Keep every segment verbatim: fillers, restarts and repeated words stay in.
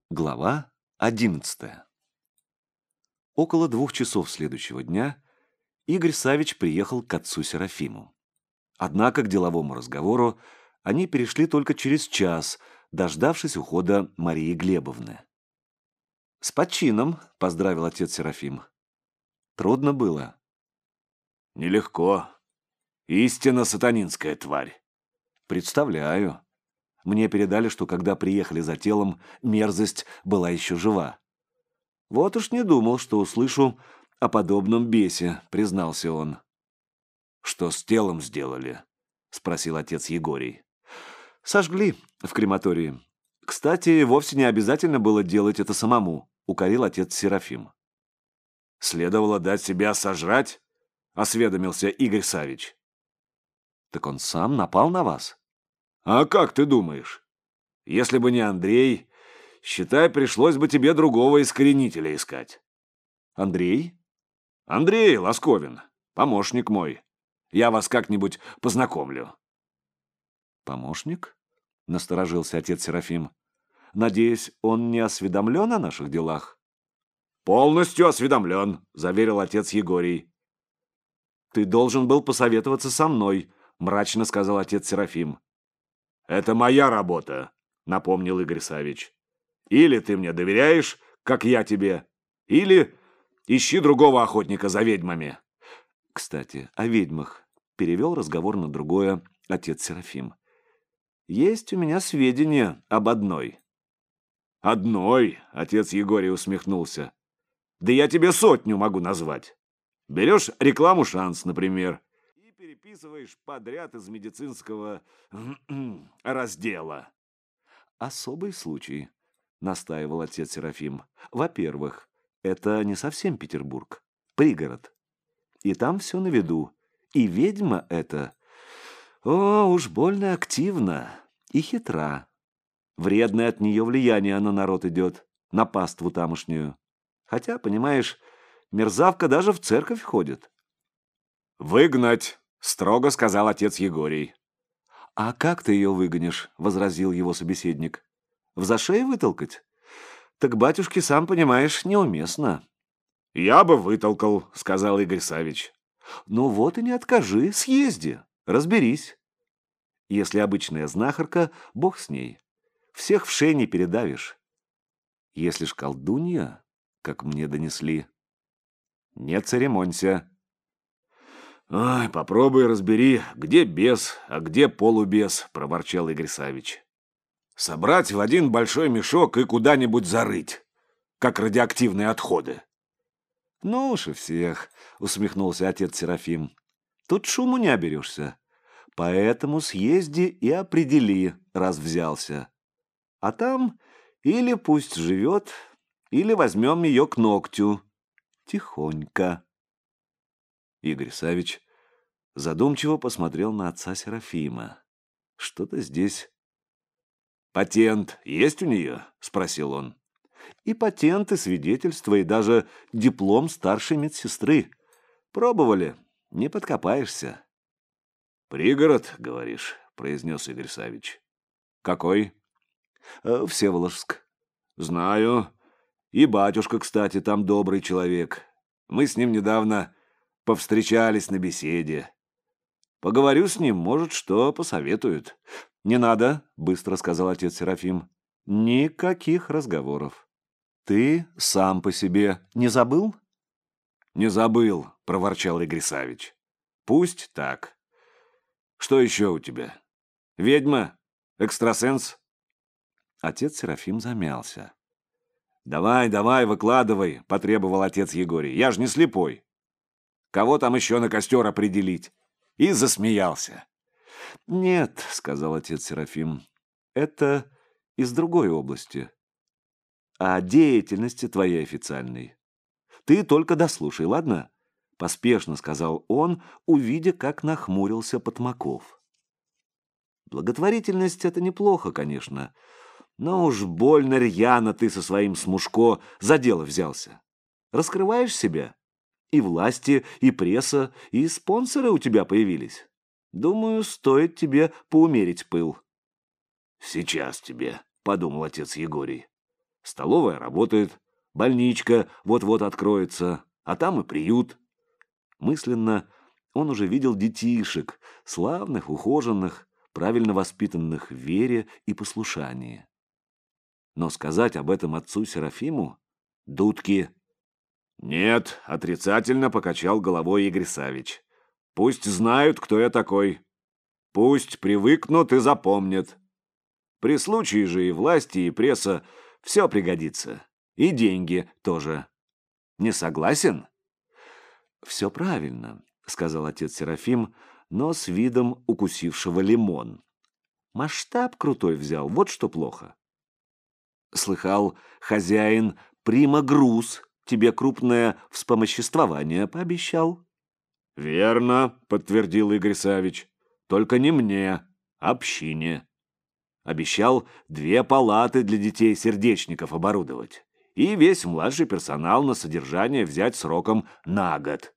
Глава одиннадцатая. Около двух часов следующего дня Игорь Савич приехал к отцу Серафиму. Однако к деловому разговору они перешли только через час, дождавшись ухода Марии Глебовны. «С почином!» — поздравил отец Серафим. «Трудно было?» «Нелегко. Истинно сатанинская тварь». «Представляю. Мне передали, что когда приехали за телом, мерзость была еще жива. Вот уж не думал, что услышу о подобном бесе», — признался он. «Что с телом сделали?» — спросил отец Егорий. «Сожгли в крематории. Кстати, вовсе не обязательно было делать это самому», — укорил отец Серафим. «Следовало дать себя сожрать?» — осведомился Игорь Савич. «Так он сам напал на вас?» «А как ты думаешь? Если бы не Андрей, считай, пришлось бы тебе другого искоренителя искать». «Андрей?» «Андрей Лосковин, помощник мой. Я вас как-нибудь познакомлю». «Помощник?» — насторожился отец Серафим. «Надеюсь, он не осведомлен о наших делах?» «Полностью осведомлен», — заверил отец Егорий. «Ты должен был посоветоваться со мной», — мрачно сказал отец Серафим. «Это моя работа», — напомнил Игорь Савич. «Или ты мне доверяешь, как я тебе, или ищи другого охотника за ведьмами». «Кстати, о ведьмах», — перевел разговор на другое отец Серафим. «Есть у меня сведения об одной». «Одной?» — отец Егорий усмехнулся. «Да я тебе сотню могу назвать. Берешь рекламу «Шанс», например, и переписываешь подряд из медицинского раздела». «Особый случай», — настаивал отец Серафим. «Во-первых, это не совсем Петербург, пригород. И там все на виду. И ведьма эта, о, уж больно активна и хитра. Вредное от нее влияние на народ идет, на паству тамошнюю. Хотя, понимаешь, мерзавка даже в церковь ходит». «Выгнать», — строго сказал отец Егорий. «А как ты ее выгонишь?» — возразил его собеседник. «В зашей вытолкать? Так, батюшки, сам понимаешь, неуместно». «Я бы вытолкал», — сказал Игорь Савич. «Ну вот и не откажи, съезди, разберись. Если обычная знахарка, бог с ней. Всех в шее не передавишь. Если ж колдунья, как мне донесли, не церемонься». «Ой, попробуй разбери, где бес, а где полубес», — проворчал Игорь Савич. «Собрать в один большой мешок и куда-нибудь зарыть, как радиоактивные отходы». «Ну уж и всех», — усмехнулся отец Серафим. «Тут шуму не оберешься. Поэтому съезди и определи, раз взялся. А там или пусть живет, или возьмем ее к ногтю. Тихонько». Игорь Савич задумчиво посмотрел на отца Серафима. Что-то здесь... «Патент есть у нее?» — спросил он. И патенты, свидетельства, и даже диплом старшей медсестры. Пробовали, не подкопаешься. «Пригород, говоришь?» — произнес Игорь Савич. «Какой?» Э, Всеволожск. «Знаю. И батюшка, кстати, там добрый человек. Мы с ним недавно повстречались на беседе. Поговорю с ним, может, что посоветует». «Не надо», — быстро сказал отец Серафим. «Никаких разговоров. Ты сам по себе не забыл?» «Не забыл», — проворчал Игорь Савич. «Пусть так. Что еще у тебя? Ведьма? Экстрасенс?» Отец Серафим замялся. «Давай, давай, выкладывай», — потребовал отец Егорий. «Я же не слепой. Кого там еще на костер определить?» И засмеялся. «Нет», — сказал отец Серафим, — «это из другой области. О деятельности твоей официальной. Ты только дослушай, ладно?» — поспешно сказал он, увидя, как нахмурился Потмаков. «Благотворительность — это неплохо, конечно, но уж больно рьяно ты со своим Смушко за дело взялся. Раскрываешь себя? И власти, и пресса, и спонсоры у тебя появились. Думаю, стоит тебе поумерить пыл». «Сейчас тебе», — подумал отец Егорий. Столовая работает, больничка вот-вот откроется, а там и приют. Мысленно он уже видел детишек, славных, ухоженных, правильно воспитанных в вере и послушании. Но сказать об этом отцу Серафиму — дудки. «Нет», — отрицательно покачал головой Игорь Савич. «Пусть знают, кто я такой. Пусть привыкнут и запомнят. При случае же и власти, и пресса все пригодится. И деньги тоже. Не согласен?» «Все правильно», — сказал отец Серафим, но с видом укусившего лимон. «Масштаб крутой взял, вот что плохо». «Слыхал, хозяин прима груз тебе крупное вспомоществование пообещал?» «Верно», — подтвердил Игорь Савич. «Только не мне, общине. Обещал две палаты для детей-сердечников оборудовать и весь младший персонал на содержание взять сроком на год».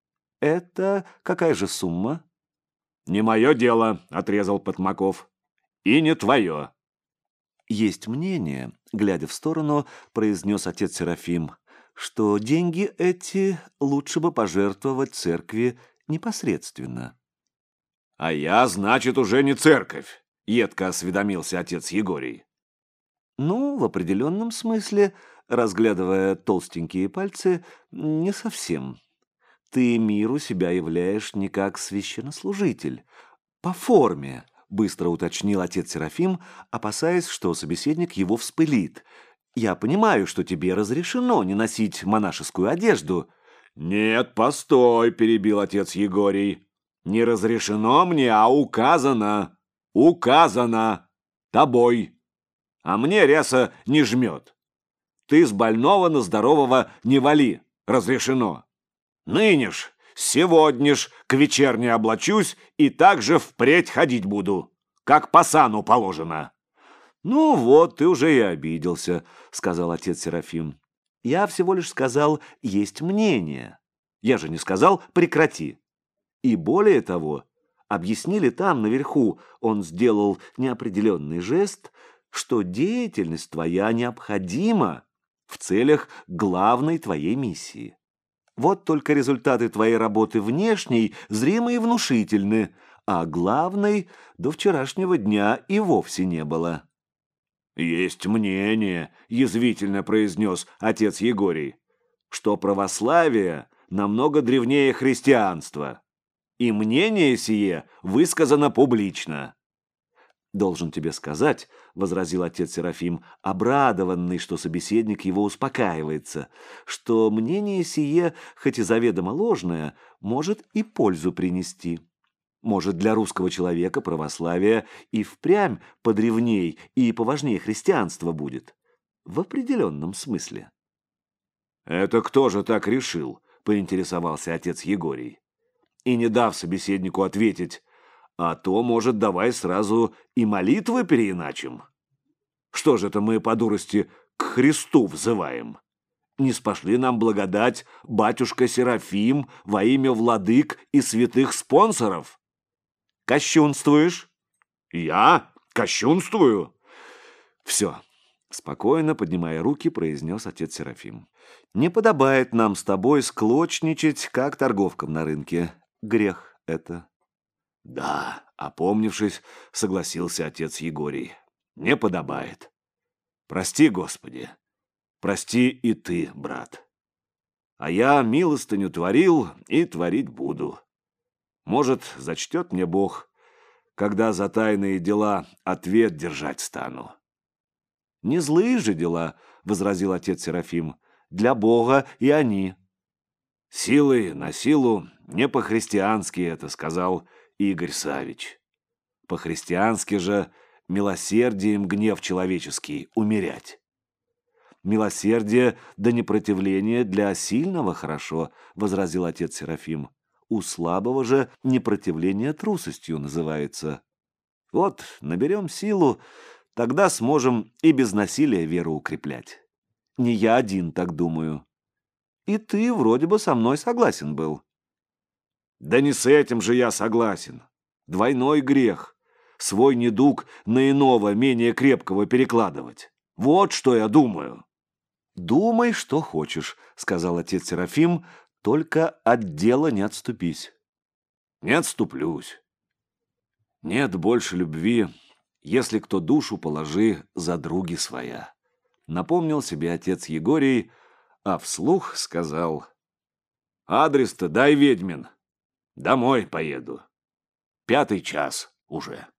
«Это какая же сумма?» «Не мое дело», — отрезал Потмаков. «И не твое». «Есть мнение», — глядя в сторону, произнес отец Серафим, что деньги эти лучше бы пожертвовать церкви непосредственно. «А я, значит, уже не церковь», — едко осведомился отец Егорий. «Ну, в определенном смысле, разглядывая толстенькие пальцы, не совсем. Ты миру себя являешь не как священнослужитель. По форме», — быстро уточнил отец Серафим, опасаясь, что собеседник его вспылит. «Я понимаю, что тебе разрешено не носить монашескую одежду». «Нет, постой», — перебил отец Егорий. «Не разрешено мне, а указано. Указано. Тобой. А мне ряса не жмет. Ты с больного на здорового не вали. Разрешено. Ныне ж, сегодня ж к вечерне облачусь и так же впредь ходить буду, как по сану положено». «Ну вот, ты уже и обиделся», — сказал отец Серафим. «Я всего лишь сказал, есть мнение. Я же не сказал, прекрати. И более того, объяснили там, наверху, он сделал неопределенный жест, что деятельность твоя необходима в целях главной твоей миссии. Вот только результаты твоей работы внешней зримы и внушительны, а главной до вчерашнего дня и вовсе не было». «Есть мнение», — язвительно произнес отец Егорий, «что православие намного древнее христианства, и мнение сие высказано публично». «Должен тебе сказать», — возразил отец Серафим, обрадованный, что собеседник его успокаивается, «что мнение сие, хоть и заведомо ложное, может и пользу принести. Может, для русского человека православие и впрямь подревней и поважнее христианства будет. В определенном смысле». «Это кто же так решил?» — поинтересовался отец Егорий. И, не дав собеседнику ответить, «А то, может, давай сразу и молитвы переиначим? Что же это мы по дурости к Христу взываем? Не спошли нам благодать батюшка Серафим во имя владык и святых спонсоров?» «Кощунствуешь?» «Я? Кощунствую?» «Все», — спокойно, поднимая руки, произнес отец Серафим. «Не подобает нам с тобой склочничать, как торговкам на рынке. Грех это». «Да», — опомнившись, согласился отец Егорий. «Не подобает. Прости, Господи. Прости и ты, брат. А я милостыню творил и творить буду. Может, зачтет мне Бог, когда за тайные дела ответ держать стану». «Не злые же дела», — возразил отец Серафим, — «для Бога и они». «Силой на силу не по-христиански это», — сказал Игорь Савич. «По-христиански же милосердием гнев человеческий умерять». «Милосердие да непротивление для сильного хорошо», — возразил отец Серафим. «У слабого же непротивление трусостью называется. Вот, наберем силу, тогда сможем и без насилия веру укреплять. Не я один так думаю. И ты вроде бы со мной согласен был». «Да не с этим же я согласен. Двойной грех. Свой недуг на иного, менее крепкого перекладывать. Вот что я думаю. «Думай, что хочешь», — сказал отец Серафим, — «только от дела не отступись». Не отступлюсь. Нет больше любви, если кто душу положи за други своя. Напомнил себе отец Егорий, а вслух сказал: «Адрес-то дай, ведьмин. Домой поеду. Пятый час уже».